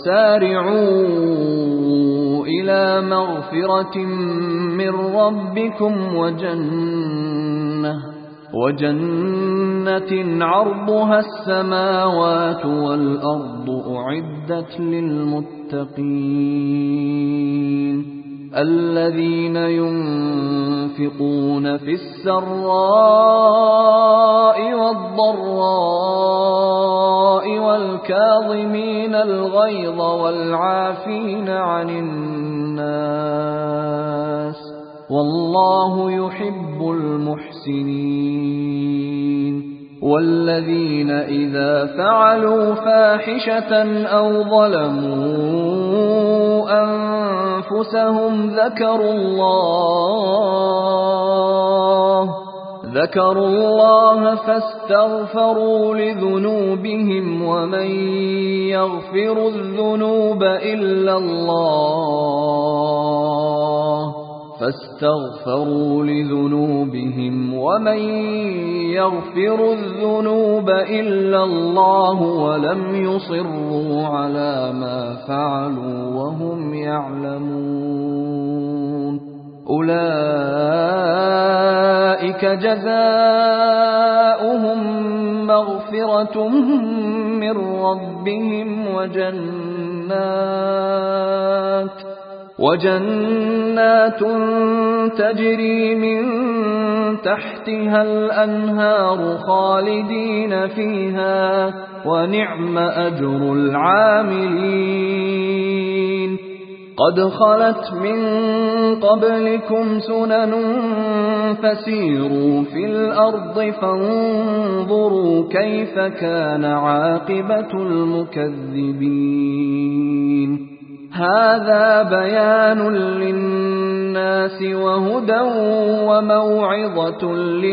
وسارعوا إلى مغفرة من ربكم وجنة عرضها السماوات والأرض أعدت للمتقين الذين ينفقون في السراء والضراء والكاظمين الغيظ والعافين عن الناس والله يحب المحسنين والذين إذا فعلوا فاحشة أو ظلموا أنفسهم ذكروا الله فاستغفروا لذنوبهم ومن يغفر الذنوب إلا الله ولم يصروا على ما فعلوا وهم يعلمون أولئك جزاؤهم مغفرة من ربهم وجنات تجري من تحتها الأنهار خالدين فيها ونعم أجر العاملين قد خلت من قبلكم سنن فسيروا في الأرض فانظروا كيف كان عاقبة المكذبين هذا بيان للناس وهدى وموعظة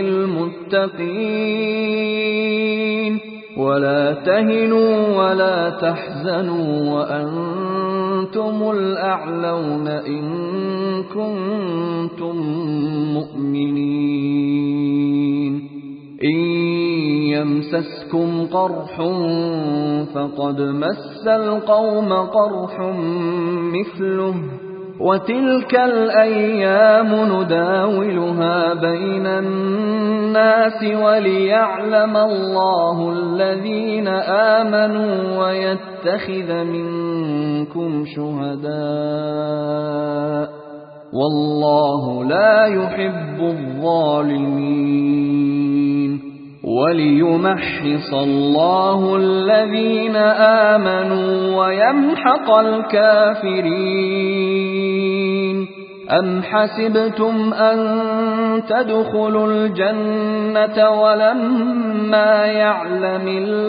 للمتقين ولا تهنوا ولا تحزنوا وأنتم الأعلون إن كنتم مؤمنين إن يمسسكم قرح فقد مس القوم قرح مثله وتلك الأيام نداولها بين الناس وليعلم الله الذين آمنوا ويتخذ منكم شهداء والله لا يحب الظالمين وليمحص الله الذين آمنوا ويمحق الكافرين أم حسبتم أن تدخلوا الجنة ولما يعلم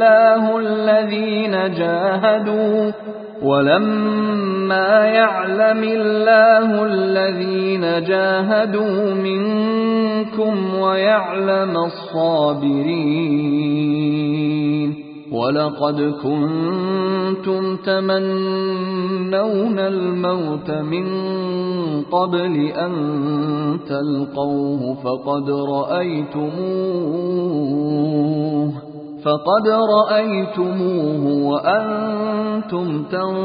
الله الذين جاهدوا منكم ويعلم الصابرين ولقد كنتم تمنون الموت من قبل أن تلقوه فقد رأيتموه وأنتم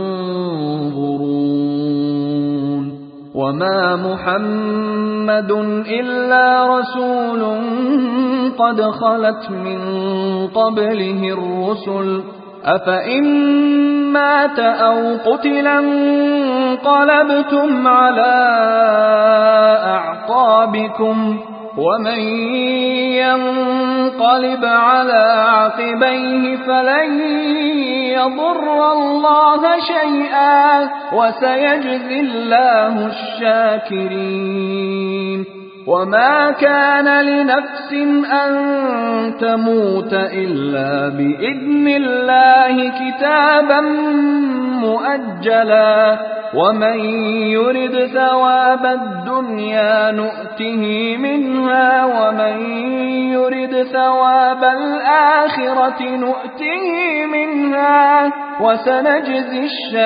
تنظرون وما محمد إلا رسول قد خلت من قبله الرسل أفإن مات أو قتلا انقلبتم على أعقابكم ومن ينقلب على عقبيه فلن يضر الله شيئا وسيجزي الله الشاكرين وما كان لنفس أن تموت إلا بإذن الله كتابا مؤجلا ومن يرد ثواب الدنيا نؤته منها ومن يرد ثواب الآخرة نؤته منها وسنجزي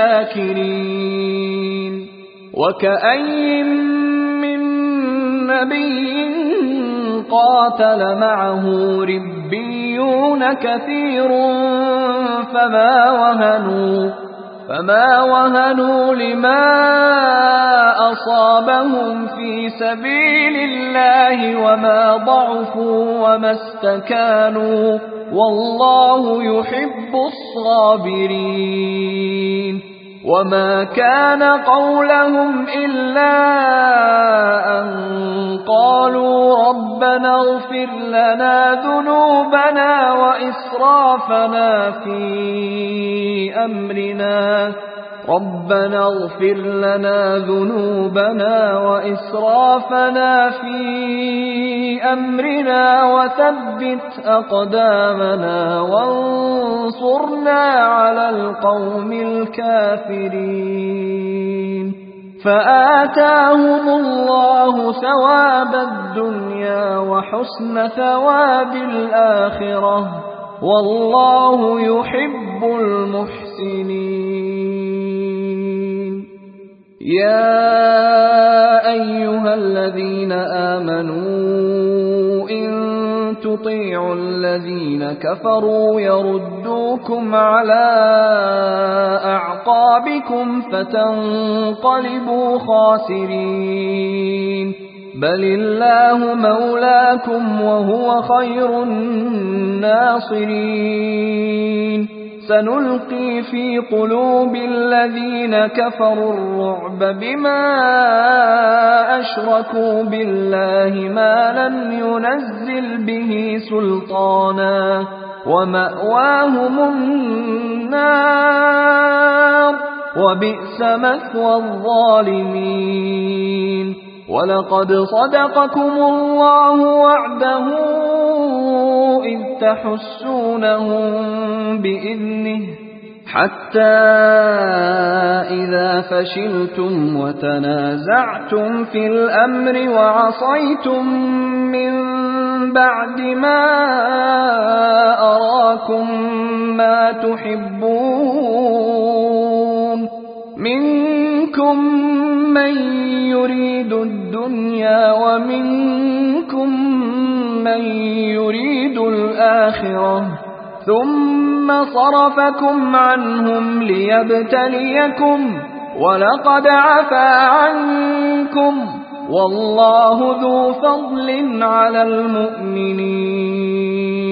الشاكرين وكأي من نبي قاتل معه ربيون كثير فما وهنوا لما أصابهم في سبيل الله وما ضعفوا وما استكانوا والله يحب الصابرين وما كان قولهم إلا أن قالوا ربنا اغفر لنا ذنوبنا وإسرافنا في أمرنا وثبت أقدامنا وانصرنا على القوم الكافرين فآتاهم الله ثواب الدنيا وحسن ثواب الآخرة والله يحب المحسنين يا أيها الذين آمنوا إن تطيعوا الذين كفروا يردوكم على أعقابكم فتنقلبوا خاسرين بل الله مولاكم وهو خير الناصرين سنلقي في قلوب الذين كفروا الرعب بما أشركوا بالله ما لم ينزل به سلطانا ومأواهم النار وبئس مثوى الظالمين ولقد صدقكم الله وعده إذ تحسونهم بإذنه حتى إذا فشلتم وتنازعتم في الأمر وعصيتم من بعد ما أراكم ما تحبون منكم من يريد الدنيا ومنكم من يريد الآخرة ثم صرفكم عنهم ليبتليكم ولقد عفا عنكم والله ذو فضل على المؤمنين